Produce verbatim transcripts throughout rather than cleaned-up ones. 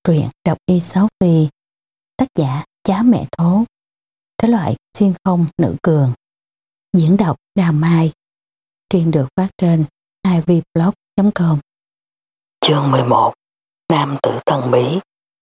Truyện đọc y sáu phi. Tác giả Chá Mẹ Thố. Thể loại xuyên không nữ cường. Diễn đọc Đào Mai. Truyện được phát trên i vê blog chấm com. Chương mười một. Nam tử thần bí.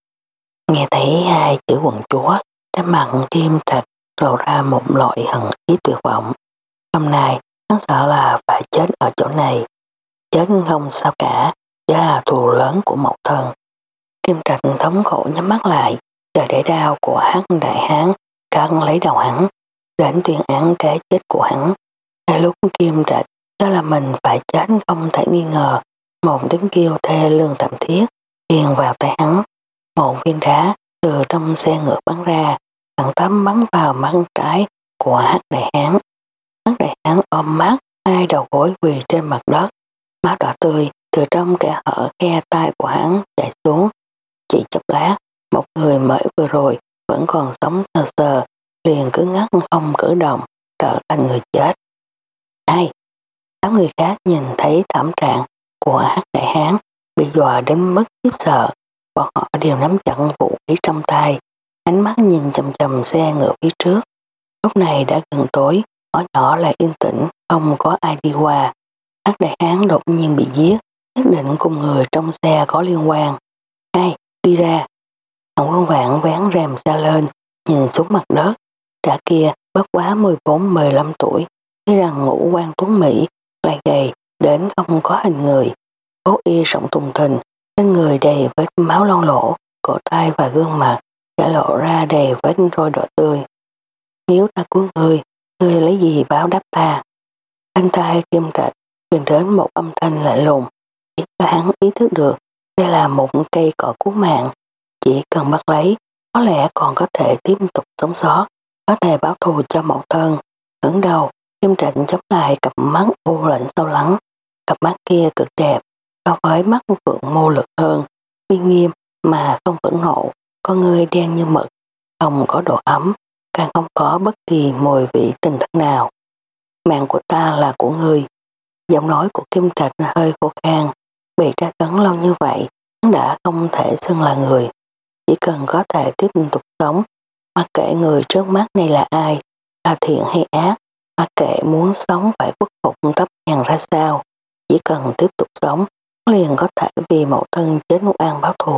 Nghe thấy hai chữ quận chúa, trên mặt Kim Trạch lộ ra một loại hận ý tuyệt vọng. Hôm nay hắn sợ là phải chết ở chỗ này. Chết không sao cả, chỉ là thù lớn của Mộc Thân. Kim Trạch thống khổ nhắm mắt lại, chờ để đao của Hắc Đại Hán cắt lấy đầu hắn, đến tuyên án cái chết của hắn. Ngay lúc Kim Trạch cho là mình phải chết không thể nghi ngờ, một tiếng kêu thê lương thảm thiết truyền vào tay hắn. Một viên đá từ trong xe ngựa bắn ra, thẳng tắm bắn vào mắt trái của Hắc Đại Hán. Hắc Đại Hán ôm mắt, hai đầu gối quỳ trên mặt đất, máu đỏ tươi từ trong kẽ hở khe tay của hắn chảy xuống. Chỉ chốc lát, một người mới vừa rồi vẫn còn sống sờ sờ, liền cứ ngắt không cử động, trở thành người chết. Hai, sáu người khác nhìn thấy thảm trạng của Hắc Đại Hán, bị dọa đến mức khiếp sợ. Bọn họ đều nắm chặt vũ khí trong tay, ánh mắt nhìn chầm chầm xe ngựa phía trước. Lúc này đã gần tối, ngõ nhỏ lại yên tĩnh, không có ai đi qua. Hắc Đại Hán đột nhiên bị giết, nhất định cùng người trong xe có liên quan. Hai, đi ra. Thằng Quân Vạn vén rèm ra lên, nhìn xuống mặt đất. Đã kia bất quá mười bốn mười lăm tuổi, thấy rằng ngũ quan tuấn Mỹ, lại gầy, đến không có hình người. Cố y rộng thùng thình, trên người đầy vết máu loang lổ, cổ tay và gương mặt đã lộ ra đầy vết roi đỏ tươi. Nếu ta cứu ngươi, ngươi lấy gì báo đáp ta? Thanh tai Kim Trạch truyền đến một âm thanh lạnh lùng, khiến cho hắn ý thức được đây là một cây cỏ cứu mạng. Chỉ cần bắt lấy, có lẽ còn có thể tiếp tục sống sót, có thể báo thù cho Mộc Thân. Ngẩng đầu, Kim Trạch chống lại cặp mắt u lạnh sâu lắng. Cặp mắt kia cực đẹp, so với mắt Phượng Mô Lực hơn, uy nghiêm mà không phẫn nộ, con ngươi đen như mực, không có độ ấm, càng không có bất kỳ mùi vị tình thức nào. Mạng của ta là của ngươi. Giọng nói của Kim Trạch hơi khô khan, bị tra tấn lâu như vậy, hắn đã không thể xưng là người. Chỉ cần có thể tiếp tục sống, mặc kệ người trước mắt này là ai, là thiện hay ác, mặc kệ muốn sống phải khuất phục tấp nhằn ra sao, chỉ cần tiếp tục sống, liền có thể vì Mộc Thân chết oan báo thù.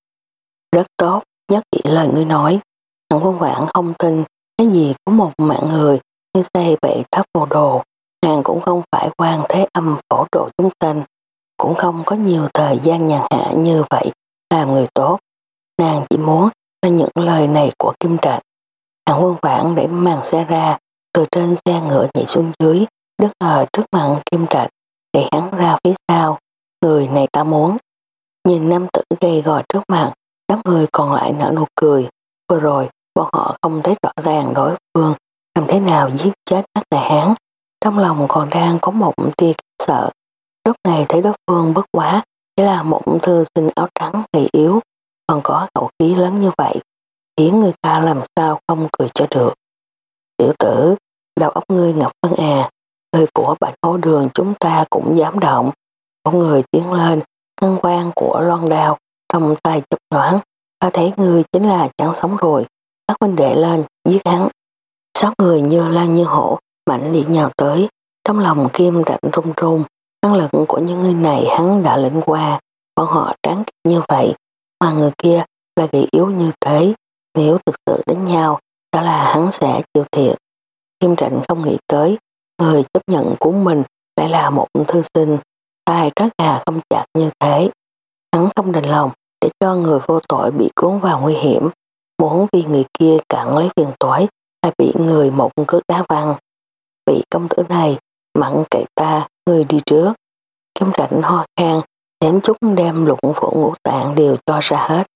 Rất tốt, nhất chỉ lời ngươi nói. Thằng Quân Vạn không tin cái gì của một mạng người như xây bậy tháp phù đồ. Nàng cũng không phải quan thế âm phổ độ chúng sanh, cũng không có nhiều thời gian nhàn hạ như vậy làm người tốt. Nàng chỉ muốn là những lời này của Kim Trạch. Thằng Quân Vạn để màn xe ra, từ trên xe ngựa nhảy xuống dưới, đứng ở trước mặt Kim Trạch, để hắn ra phía sau. Người này ta muốn. Nhìn nam tử gầy gò trước mặt, đám người còn lại nở nụ cười. Vừa rồi, bọn họ không thấy rõ ràng đối phương làm thế nào giết chết Hắc Đại Hán. Trong lòng còn đang có một tia sợ. Lúc này thấy đối phương bất quá, chỉ là một thư sinh áo trắng gầy yếu, còn có khẩu khí lớn như vậy, khiến người ta làm sao không cười cho được. Tiểu tử, đầu óc ngươi ngập phân à, người của Bạch Hổ Đường chúng ta cũng dám động. Một người tiến lên, ngân quan của loan đao trong tay chụp nhoáng, ta thấy ngươi chính là chẳng sống rồi, các huynh đệ lên, giết hắn. Sáu người như lan như hổ, mạnh liệt nhào tới, trong lòng Kim Trạch run run, năng lực của những người này hắn đã lĩnh qua, bọn họ tráng như vậy, mà người kia là gầy yếu như thế, nếu thực sự đánh nhau, đó là hắn sẽ chịu thiệt. Kim Trạch không nghĩ tới, người chấp nhận của mình lại là một thư sinh, tay trót gà không chặt như thế. Hắn không đành lòng để cho người vô tội bị cuốn vào nguy hiểm, muốn vì người kia cặn lấy phiền toái, hay bị người một cước đá văng. Vị công tử này, mặn kệ ta, người đi trước. Kim Trạch ho khan, ném chút đem lục phủ ngũ tạng đều cho ra hết.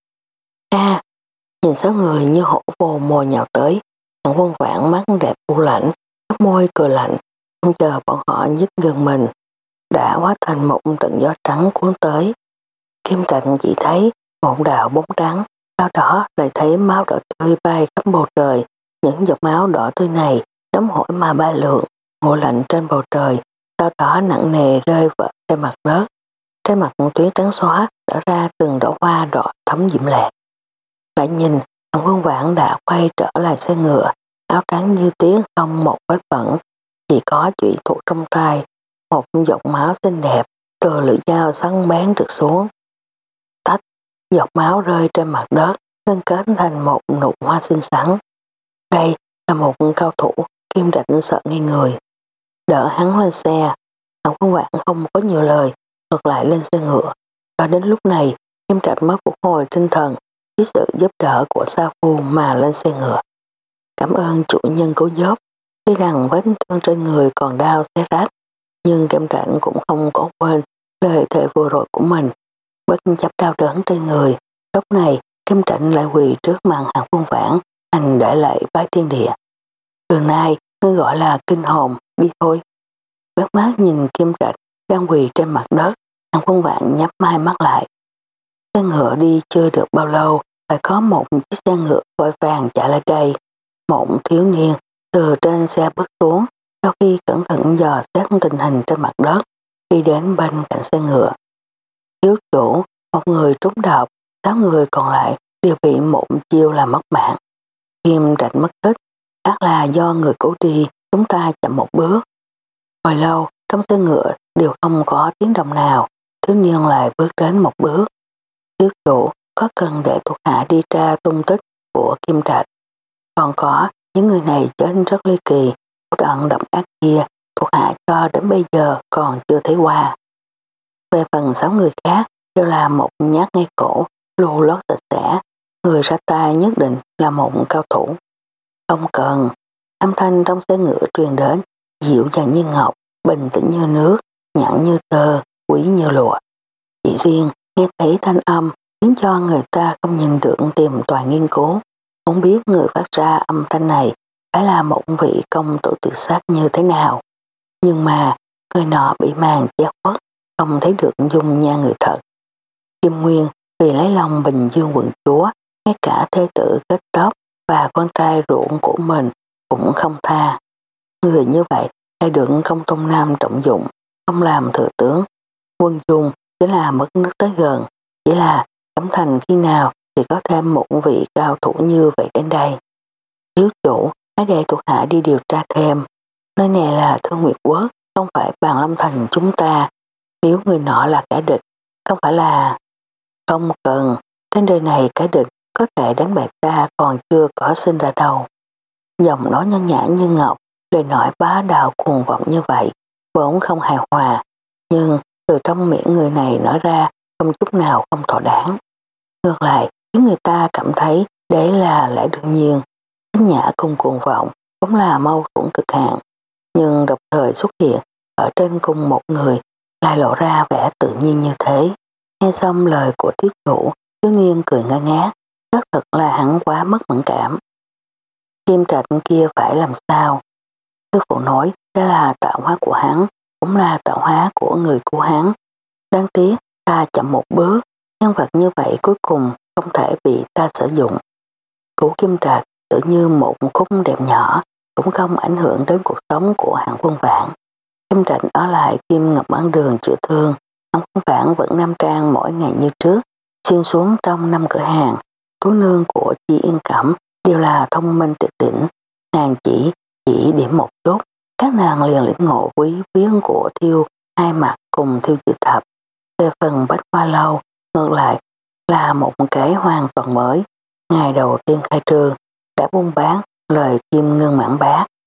A, nhìn sáu người như hổ vồ mồi nhào tới, thằng Quân Vạn mắt đẹp u lạnh, mắt môi cười lạnh, không chờ bọn họ nhích gần mình, đã hóa thành một trận gió trắng cuốn tới. Kim Trạch chỉ thấy một đạo bóng trắng, sau đó lại thấy máu đỏ tươi bay khắp bầu trời. Những giọt máu đỏ tươi này nóng hổi mà bay lượn, ngộ lạnh trên bầu trời, sau đó nặng nề rơi vào trên mặt đất. trên mặt tuyến trắng xóa đỏ ra từng đóa hoa đỏ thấm diễm lệ. Lại nhìn, Hàn Quân Vãn đã quay trở lại xe ngựa, áo trắng như tuyết không một vết bẩn, chỉ có chủy thủ trong tay, một giọt máu xinh đẹp từ lưỡi dao sắc bén trượt xuống. Tách, giọt máu rơi trên mặt đất, ngưng kết thành một nụ hoa xinh xắn. Đây là một cao thủ, Kim Trạch sợ ngây người. Đỡ hắn lên xe, Hàn Quân Vãn không có nhiều lời, ngược lại lên xe ngựa. Cho đến lúc này, Kim Trạch mới phục hồi tinh thần, với sự giúp đỡ của Sa Phu mà lên xe ngựa. Cảm ơn chủ nhân cứu giúp. Tuy rằng vết thương trên người còn đau xé rách, nhưng Kim Trạch cũng không có quên lời thề vừa rồi của mình. Bất chấp đau đớn trên người, lúc này Kim Trạch lại quỳ trước mặt Hàn Quân Vãn, hành để lại bái tiên địa. Từ nay, ngươi gọi là kinh hồn, đi thôi. Quét mắt nhìn Kim Trạch đang quỳ trên mặt đất, Hàn Quân Vãn nhắm hai mắt lại. Xe ngựa đi chưa được bao lâu, lại có một chiếc xe ngựa vội vàng chạy lại đây. Một thiếu niên từ trên xe bước xuống, sau khi cẩn thận dò xét tình hình trên mặt đất, đi đến bên cạnh xe ngựa. Thiếu chủ, một người trúng độc, sáu người còn lại đều bị một chiêu làm mất mạng. Kim Trạch mất tích, chắc là do người cứu đi, chúng ta chậm một bước. Hồi lâu, trong xe ngựa đều không có tiếng động nào, thiếu niên lại bước đến một bước. Thiếu chủ, có cần để thuộc hạ đi tra tung tích của Kim Trạch. Còn có, những người này chết rất ly kỳ, thủ đoạn độc ác kia, thuộc hạ cho đến bây giờ còn chưa thấy qua. Về phần sáu người khác, đều là một nhát ngay cổ, lưu lót sạch sẽ, người ra tay nhất định là một cao thủ. Không cần, âm thanh trong xe ngựa truyền đến, dịu dàng như ngọc, bình tĩnh như nước, nhẵn như tơ, quý như lụa. Chỉ riêng nghe thấy thanh âm khiến cho người ta không nhìn được tìm tòi nghiên cứu, không biết người phát ra âm thanh này phải là một vị công tử tự sát như thế nào. Nhưng mà người nọ bị màn che khuất, không thấy được dung nhan người thật. Kim Nguyên vì lấy lòng Bình Dương quận chúa, ngay cả thê tử kết tóc và con trai ruộng của mình cũng không tha. Người như vậy lại được Công Tôn Nam trọng dụng, không làm thừa tướng. Quân Dung chỉ là mất nước tới gần, chỉ là Cẩm Thành khi nào thì có thêm một vị cao thủ như vậy đến đây. Thiếu chủ, hãy để thuộc hạ đi điều tra thêm. Nơi này là Thương Nguyệt Quốc, không phải Bàn Lâm Thành chúng ta. Nếu người nọ là kẻ địch, không phải là... Không cần, trên đời này kẻ địch có thể đánh bại ta còn chưa có sinh ra đâu. Giọng nói nho nhã như ngọc, lời nói bá đạo cuồng vọng như vậy, vốn không hài hòa, nhưng từ trong miệng người này nói ra không chút nào không thỏa đáng. Ngược lại, khiến người ta cảm thấy đấy là lẽ đương nhiên. Thanh nhã cùng cuồng vọng cũng là mâu thuẫn cực hạn, nhưng đồng thời xuất hiện ở trên cùng một người lại lộ ra vẻ tự nhiên như thế. Nghe xong lời của thiếu chủ, thiếu niên cười ngơ ngác, xác thực là hắn quá mất mẫn cảm. Kim Trạch kia phải làm sao? Sư phụ nói đó là tạo hóa của hắn, cũng là tạo hóa của người của hắn. Đáng tiếc ta chậm một bước, nhân vật như vậy cuối cùng không thể bị ta sử dụng. Cứu Kim Trạch tự như một khúc đẹp nhỏ, cũng không ảnh hưởng đến cuộc sống của Hàn Quân Vãn. Kim Trạch ở lại Kim Ngọc Bán Đường chữa thương, Hàn Quân Vãn vẫn nam trang mỗi ngày như trước, xuyên xuống trong năm cửa hàng. Tú nương của Chi Yên Cẩm đều là thông minh tuyệt đỉnh, nàng chỉ chỉ điểm một chút, các nàng liền lĩnh ngộ quý biến của Thiêu Hai Mặt cùng Thiêu Chữ Thập. Về phần Bách Hoa Lâu, ngược lại là một cái hoàn toàn mới. Ngày đầu tiên khai trương đã buôn bán lời kim ngân mãn bát,